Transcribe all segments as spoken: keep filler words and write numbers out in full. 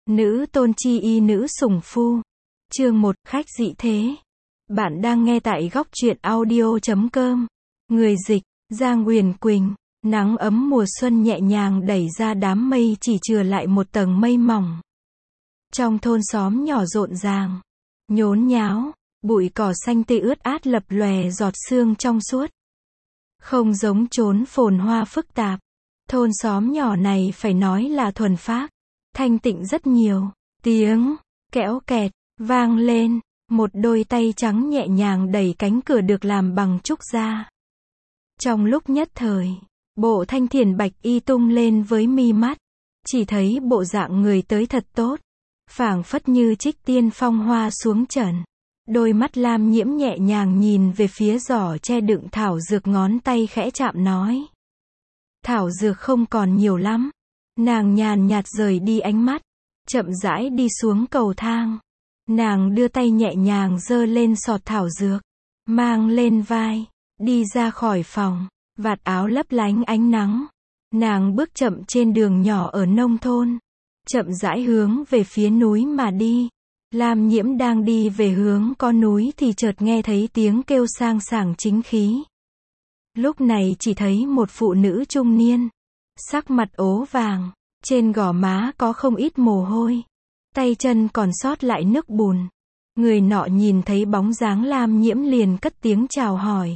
Nữ tôn chi y nữ sủng phu. Chương một, khách dị thế. Bạn đang nghe tại góc truyện audio chấm com. Người dịch, Giang Uyển Quỳnh. Nắng ấm mùa xuân nhẹ nhàng đẩy ra đám mây chỉ chừa lại một tầng mây mỏng. Trong thôn xóm nhỏ rộn ràng, nhốn nháo, bụi cỏ xanh tươi ướt át lập lòe giọt sương trong suốt. Không giống chốn phồn hoa phức tạp, thôn xóm nhỏ này phải nói là thuần phác, thanh tịnh rất nhiều. Tiếng kẽo kẹt vang lên, một đôi tay trắng nhẹ nhàng đẩy cánh cửa được làm bằng trúc ra. Trong lúc nhất thời, bộ thanh thiền bạch y tung lên với mi mắt, chỉ thấy bộ dạng người tới thật tốt, phảng phất như trích tiên phong hoa xuống trần. Đôi mắt Lam Nhiễm nhẹ nhàng nhìn về phía giỏ che đựng thảo dược, ngón tay khẽ chạm nói. Thảo dược không còn nhiều lắm. Nàng nhàn nhạt rời đi ánh mắt, chậm rãi đi xuống cầu thang. Nàng đưa tay nhẹ nhàng giơ lên sọt thảo dược, mang lên vai, đi ra khỏi phòng, vạt áo lấp lánh ánh nắng. Nàng bước chậm trên đường nhỏ ở nông thôn, chậm rãi hướng về phía núi mà đi. Lam Nhiễm đang đi về hướng có núi thì chợt nghe thấy tiếng kêu sang sảng chính khí. Lúc này chỉ thấy một phụ nữ trung niên, sắc mặt ố vàng, trên gò má có không ít mồ hôi, tay chân còn sót lại nước bùn. Người nọ nhìn thấy bóng dáng Lam Nhiễm liền cất tiếng chào hỏi.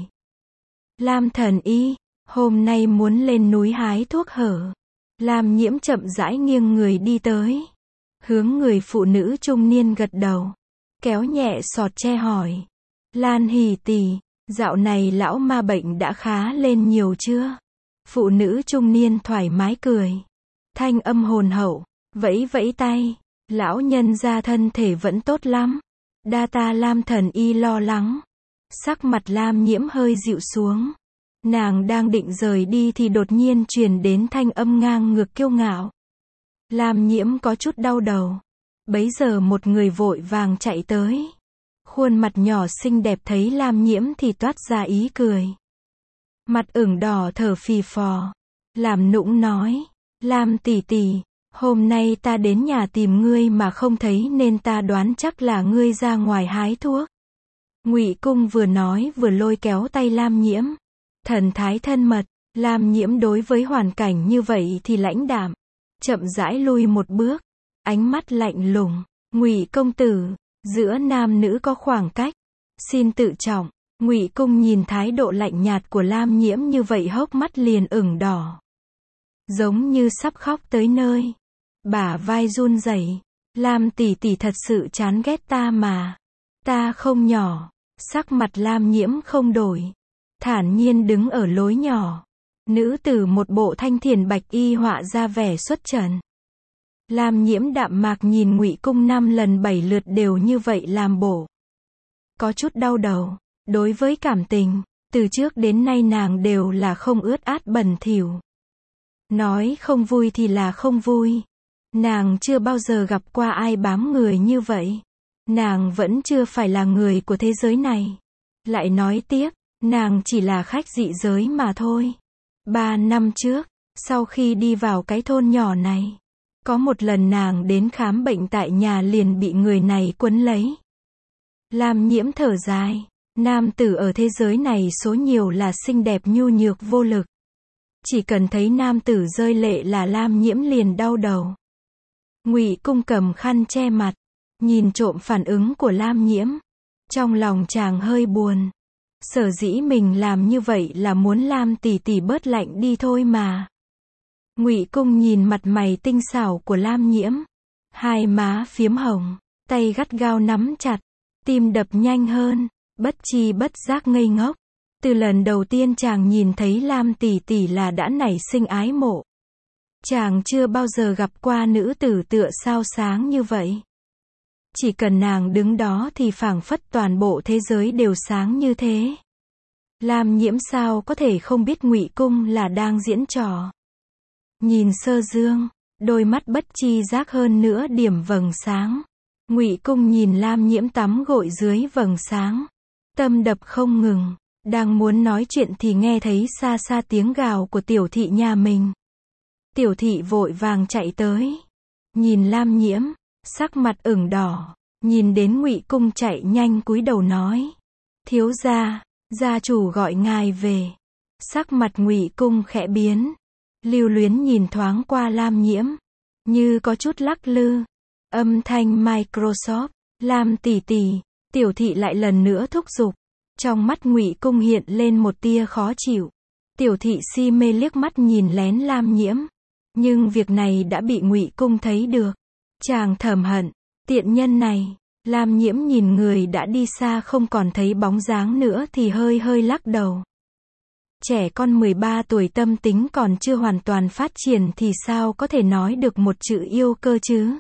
Lam thần y, hôm nay muốn lên núi hái thuốc hở. Lam Nhiễm chậm rãi nghiêng người đi tới, hướng người phụ nữ trung niên gật đầu, kéo nhẹ sọt che hỏi. Lan hỉ tỷ, dạo này lão ma bệnh đã khá lên nhiều chưa? Phụ nữ trung niên thoải mái cười, thanh âm hồn hậu, vẫy vẫy tay. Lão nhân gia thân thể vẫn tốt lắm, đa ta Lam thần y lo lắng. Sắc mặt Lam Nhiễm hơi dịu xuống. Nàng đang định rời đi thì đột nhiên truyền đến thanh âm ngang ngược kiêu ngạo. Lam Nhiễm có chút đau đầu. Bấy giờ một người vội vàng chạy tới. Khuôn mặt nhỏ xinh đẹp thấy Lam Nhiễm thì toát ra ý cười. Mặt ửng đỏ thở phì phò, làm nũng nói. Lam tỷ tỷ, hôm nay ta đến nhà tìm ngươi mà không thấy nên ta đoán chắc là ngươi ra ngoài hái thuốc. Ngụy Cung vừa nói vừa lôi kéo tay Lam Nhiễm. Thần thái thân mật. Lam Nhiễm đối với hoàn cảnh như vậy thì lãnh đạm, chậm rãi lui một bước, ánh mắt lạnh lùng. Ngụy công tử, giữa nam nữ có khoảng cách, xin tự trọng. Ngụy Cung nhìn thái độ lạnh nhạt của Lam Nhiễm như vậy hốc mắt liền ửng đỏ, giống như sắp khóc tới nơi. Bả vai run rẩy. Lam tỷ tỷ thật sự chán ghét ta mà. Ta không nhỏ. Sắc mặt Lam Nhiễm không đổi, thản nhiên đứng ở lối nhỏ. Nữ tử một bộ thanh thiền bạch y họa ra vẻ xuất trần. Lam Nhiễm đạm mạc nhìn Ngụy Cung năm lần bảy lượt đều như vậy làm bộ, có chút đau đầu. Đối với cảm tình, từ trước đến nay nàng đều là không ướt át bẩn thỉu. Nói không vui thì là không vui. Nàng chưa bao giờ gặp qua ai bám người như vậy. Nàng vẫn chưa phải là người của thế giới này. Lại nói tiếp, nàng chỉ là khách dị giới mà thôi. Ba năm trước, sau khi đi vào cái thôn nhỏ này, có một lần nàng đến khám bệnh tại nhà liền bị người này quấn lấy. Lam Nhiễm thở dài. Nam tử ở thế giới này số nhiều là xinh đẹp nhu nhược vô lực. Chỉ cần thấy nam tử rơi lệ là Lam Nhiễm liền đau đầu. Ngụy Cung cầm khăn che mặt, nhìn trộm phản ứng của Lam Nhiễm. Trong lòng chàng hơi buồn. Sở dĩ mình làm như vậy là muốn Lam tỷ tỷ bớt lạnh đi thôi mà. Ngụy Cung nhìn mặt mày tinh xảo của Lam Nhiễm, hai má phiếm hồng, tay gắt gao nắm chặt, tim đập nhanh hơn, bất chi bất giác ngây ngốc. Từ lần đầu tiên chàng nhìn thấy Lam tỷ tỷ là đã nảy sinh ái mộ. Chàng chưa bao giờ gặp qua nữ tử tựa sao sáng như vậy. Chỉ cần nàng đứng đó thì phảng phất toàn bộ thế giới đều sáng như thế. Lam Nhiễm sao có thể không biết Ngụy Cung là đang diễn trò. Nhìn Sơ Dương, đôi mắt bất chi giác hơn nữa điểm vầng sáng. Ngụy Cung nhìn Lam Nhiễm tắm gội dưới vầng sáng, tâm đập không ngừng. Đang muốn nói chuyện thì nghe thấy xa xa tiếng gào của tiểu thị nhà mình. Tiểu thị vội vàng chạy tới. nhìn Lam Nhiễm, sắc mặt ửng đỏ, nhìn đến Ngụy Cung chạy nhanh cúi đầu nói. Thiếu gia, gia chủ gọi ngài về. Sắc mặt Ngụy Cung khẽ biến, lưu luyến nhìn thoáng qua Lam Nhiễm, như có chút lắc lư. Âm thanh Microsoft, Lam tỷ tỷ, tiểu thị lại lần nữa thúc giục. Trong mắt Ngụy Cung hiện lên một tia khó chịu. Tiểu thị si mê liếc mắt nhìn lén Lam Nhiễm, nhưng việc này đã bị Ngụy Cung thấy được. Chàng thầm hận, tiện nhân này. Lam Nhiễm nhìn người đã đi xa không còn thấy bóng dáng nữa thì hơi hơi lắc đầu. Trẻ con mười ba tuổi tâm tính còn chưa hoàn toàn phát triển thì sao có thể nói được một chữ yêu cơ chứ?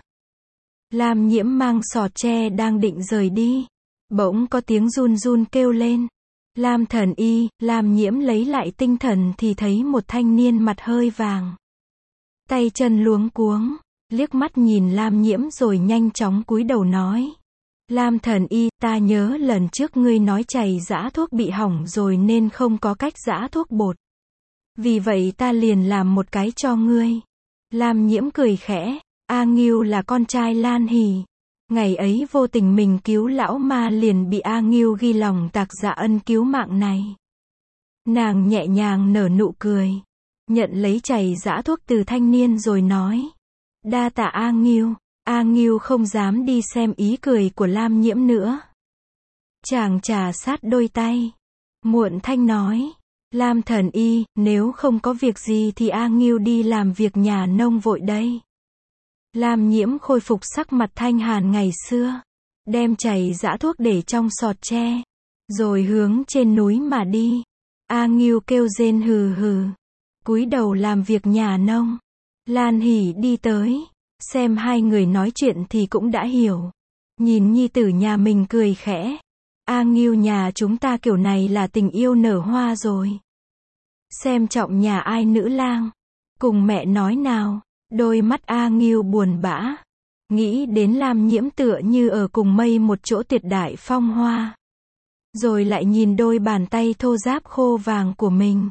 Lam Nhiễm mang sọt tre đang định rời đi. Bỗng có tiếng run run kêu lên. Lam Thần Y, Lam Nhiễm lấy lại tinh thần thì thấy một thanh niên mặt hơi vàng. Tay chân luống cuống, liếc mắt nhìn Lam Nhiễm rồi nhanh chóng cúi đầu nói. Lam Thần Y, ta nhớ lần trước ngươi nói chày giã thuốc bị hỏng rồi nên không có cách giã thuốc bột. Vì vậy ta liền làm một cái cho ngươi. Lam Nhiễm cười khẽ, A Ngưu là con trai Lan Hỷ. Ngày ấy vô tình mình cứu lão ma liền bị A Ngưu ghi lòng tạc dạ ân cứu mạng này. Nàng nhẹ nhàng nở nụ cười, nhận lấy chày giã thuốc từ thanh niên rồi nói. Đa tạ A Ngưu. A Ngưu không dám đi xem ý cười của Lam Nhiễm nữa. Chàng trà sát đôi tay, muộn thanh nói. Lam Thần Y, nếu không có việc gì thì A Ngưu đi làm việc nhà nông vội đây. Lam Nhiễm khôi phục sắc mặt thanh hàn ngày xưa, đem chày giã thuốc để trong sọt tre, rồi hướng trên núi mà đi. A Ngưu kêu rên hừ hừ, cúi đầu làm việc nhà nông. Lan Hỷ đi tới, xem hai người nói chuyện thì cũng đã hiểu. Nhìn nhi tử nhà mình cười khẽ. A Ngưu nhà chúng ta kiểu này là tình yêu nở hoa rồi. Xem trọng nhà ai nữ lang. Cùng mẹ nói nào. Đôi mắt A Ngưu buồn bã. Nghĩ đến Lam Nhiễm tựa như ở cùng mây một chỗ tuyệt đại phong hoa. Rồi lại nhìn đôi bàn tay thô ráp khô vàng của mình.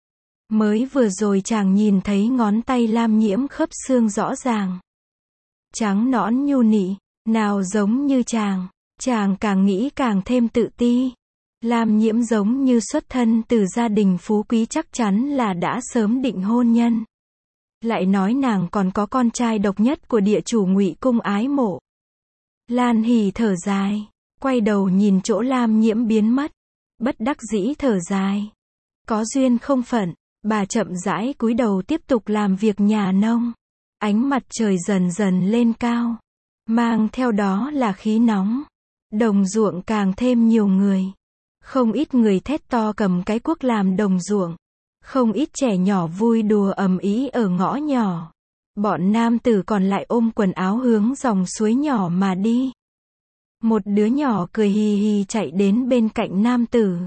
Mới vừa rồi chàng nhìn thấy ngón tay Lam Nhiễm khớp xương rõ ràng. Trắng nõn nhu nị, nào giống như chàng. Chàng càng nghĩ càng thêm tự ti. Lam Nhiễm giống như xuất thân từ gia đình phú quý, chắc chắn là đã sớm định hôn nhân. Lại nói nàng còn có con trai độc nhất của địa chủ Ngụy Cung ái mộ. Lan Hỷ thở dài, quay đầu nhìn chỗ Lam Nhiễm biến mất, bất đắc dĩ thở dài. Có duyên không phận, bà chậm rãi cúi đầu tiếp tục làm việc nhà nông. Ánh mặt trời dần dần lên cao, mang theo đó là khí nóng. Đồng ruộng càng thêm nhiều người. Không ít người thét to cầm cái cuốc làm đồng ruộng. Không ít trẻ nhỏ vui đùa ầm ĩ ở ngõ nhỏ. Bọn nam tử còn lại ôm quần áo hướng dòng suối nhỏ mà đi. Một đứa nhỏ cười hì hì chạy đến bên cạnh nam tử.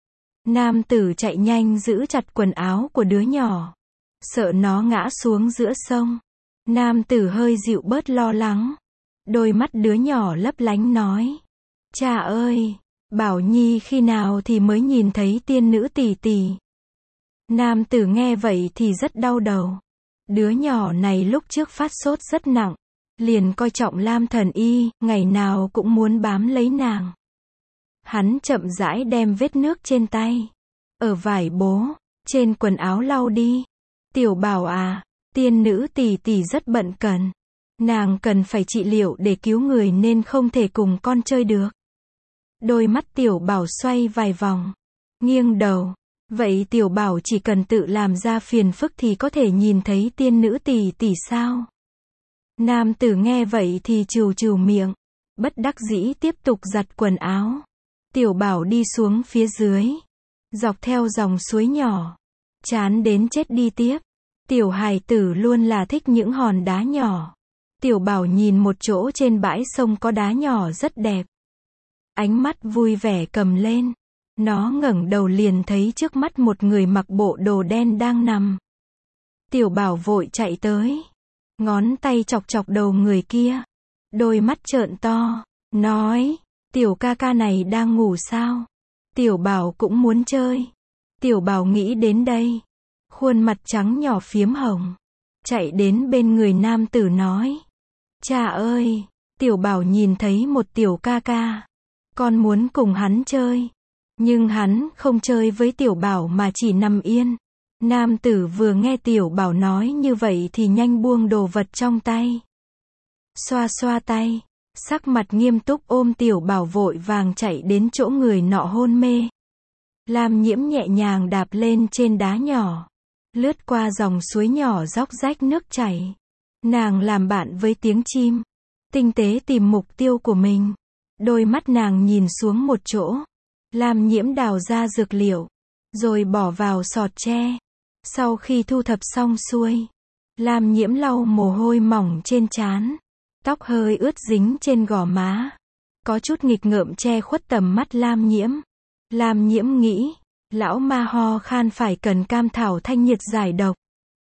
Nam tử chạy nhanh giữ chặt quần áo của đứa nhỏ, sợ nó ngã xuống giữa sông. Nam tử hơi dịu bớt lo lắng. Đôi mắt đứa nhỏ lấp lánh nói. Cha ơi, Bảo Nhi khi nào thì mới nhìn thấy tiên nữ tỷ tỷ. Nam tử nghe vậy thì rất đau đầu. Đứa nhỏ này lúc trước phát sốt rất nặng, liền coi trọng Lam Thần Y, ngày nào cũng muốn bám lấy nàng. Hắn chậm rãi đem vết nước trên tay, ở vải bố, trên quần áo lau đi. Tiểu Bảo à, tiên nữ tỷ tỷ rất bận cần. Nàng cần phải trị liệu để cứu người nên không thể cùng con chơi được. Đôi mắt Tiểu Bảo xoay vài vòng, nghiêng đầu. Vậy Tiểu Bảo chỉ cần tự làm ra phiền phức thì có thể nhìn thấy tiên nữ tỷ tỷ sao? Nam tử nghe vậy thì trừ trừ miệng, bất đắc dĩ tiếp tục giặt quần áo. Tiểu Bảo đi xuống phía dưới, dọc theo dòng suối nhỏ, chán đến chết đi tiếp. Tiểu hài tử luôn là thích những hòn đá nhỏ. Tiểu Bảo nhìn một chỗ trên bãi sông có đá nhỏ rất đẹp. Ánh mắt vui vẻ cầm lên. Nó ngẩng đầu liền thấy trước mắt một người mặc bộ đồ đen đang nằm. Tiểu Bảo vội chạy tới, ngón tay chọc chọc đầu người kia. Đôi mắt trợn to, nói, tiểu ca ca này đang ngủ sao? Tiểu Bảo cũng muốn chơi. Tiểu Bảo nghĩ đến đây, khuôn mặt trắng nhỏ phiếm hồng, chạy đến bên người nam tử nói, Cha ơi, Tiểu Bảo nhìn thấy một tiểu ca ca. Con muốn cùng hắn chơi. Nhưng hắn không chơi với Tiểu Bảo mà chỉ nằm yên. Nam tử vừa nghe Tiểu Bảo nói như vậy thì nhanh buông đồ vật trong tay. Xoa xoa tay, sắc mặt nghiêm túc ôm Tiểu Bảo vội vàng chạy đến chỗ người nọ hôn mê. Lam Nhiễm nhẹ nhàng đạp lên trên đá nhỏ, lướt qua dòng suối nhỏ róc rách nước chảy. Nàng làm bạn với tiếng chim, tinh tế tìm mục tiêu của mình. Đôi mắt nàng nhìn xuống một chỗ. Lam Nhiễm đào ra dược liệu, rồi bỏ vào sọt tre. Sau khi thu thập xong xuôi, Lam Nhiễm lau mồ hôi mỏng trên trán, tóc hơi ướt dính trên gò má, có chút nghịch ngợm che khuất tầm mắt Lam Nhiễm. Lam Nhiễm nghĩ, lão ma ho khan phải cần cam thảo thanh nhiệt giải độc.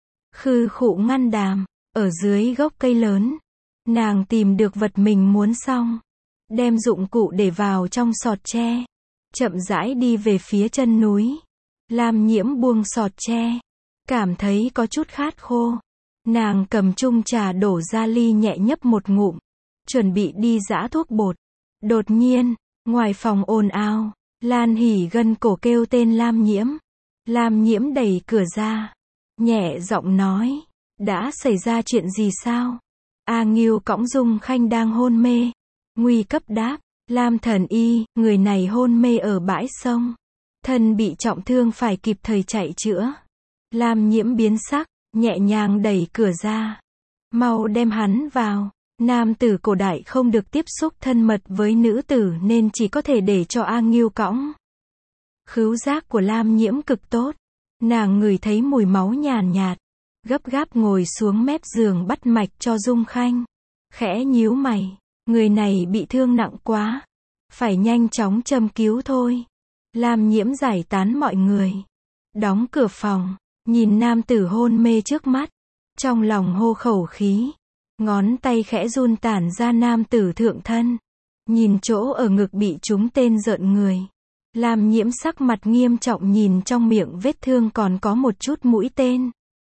Khư khụ ngăn đàm, ở dưới gốc cây lớn, nàng tìm được vật mình muốn xong, đem dụng cụ để vào trong sọt tre, chậm rãi đi về phía chân núi. Lam Nhiễm buông sọt tre, cảm thấy có chút khát khô. Nàng cầm chung trà đổ ra ly nhẹ nhấp một ngụm, chuẩn bị đi giã thuốc bột. Đột nhiên, ngoài phòng ồn ào, Lan Hỉ gân cổ kêu tên Lam Nhiễm. Lam Nhiễm đẩy cửa ra, nhẹ giọng nói, đã xảy ra chuyện gì sao? A Ngưu cõng Dung Khanh đang hôn mê. Nguy cấp đáp, Lam thần y, người này hôn mê ở bãi sông. Thân bị trọng thương phải kịp thời chạy chữa. Lam Nhiễm biến sắc, nhẹ nhàng đẩy cửa ra. Mau đem hắn vào. Nam tử cổ đại không được tiếp xúc thân mật với nữ tử nên chỉ có thể để cho A Ngưu cõng. Khứu giác của Lam Nhiễm cực tốt. Nàng ngửi thấy mùi máu nhàn nhạt, gấp gáp ngồi xuống mép giường bắt mạch cho Dung Khanh. Khẽ nhíu mày, người này bị thương nặng quá, phải nhanh chóng châm cứu thôi. Lam Nhiễm giải tán mọi người, đóng cửa phòng, nhìn nam tử hôn mê trước mắt, trong lòng hô khẩu khí, ngón tay khẽ run tản ra nam tử thượng thân, nhìn chỗ ở ngực bị trúng tên rợn người. Lam Nhiễm sắc mặt nghiêm trọng nhìn trong miệng vết thương còn có một chút mũi tên.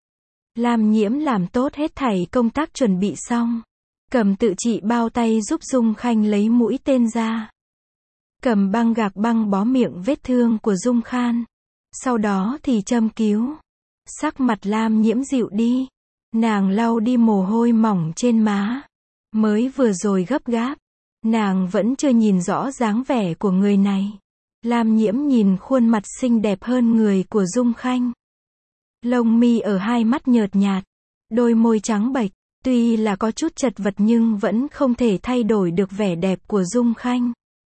Lam Nhiễm làm tốt hết thảy công tác chuẩn bị xong, cầm tự trị bao tay giúp Dung Khanh lấy mũi tên ra. Cầm băng gạc băng bó miệng vết thương của Dung Khan. Sau đó thì châm cứu. Sắc mặt Lam Nhiễm dịu đi. Nàng lau đi mồ hôi mỏng trên má. Mới vừa rồi gấp gáp, nàng vẫn chưa nhìn rõ dáng vẻ của người này. Lam Nhiễm nhìn khuôn mặt xinh đẹp hơn người của Dung Khanh. Lông mi ở hai mắt nhợt nhạt, đôi môi trắng bệch, tuy là có chút chật vật nhưng vẫn không thể thay đổi được vẻ đẹp của Dung Khanh.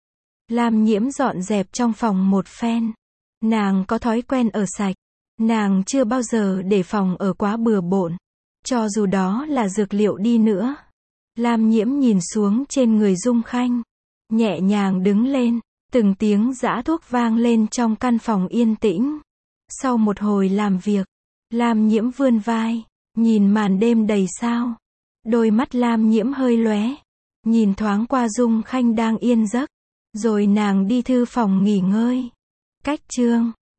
Lam Nhiễm dọn dẹp trong phòng một phen. Nàng có thói quen ở sạch. Nàng chưa bao giờ để phòng ở quá bừa bộn. Cho dù đó là dược liệu đi nữa. Lam Nhiễm nhìn xuống trên người Dung Khanh. Nhẹ nhàng đứng lên. Từng tiếng giã thuốc vang lên trong căn phòng yên tĩnh. Sau một hồi làm việc, Lam Nhiễm vươn vai, nhìn màn đêm đầy sao. Đôi mắt Lam Nhiễm hơi lóe, nhìn thoáng qua Dung Khanh đang yên giấc, rồi nàng đi thư phòng nghỉ ngơi. Cách chương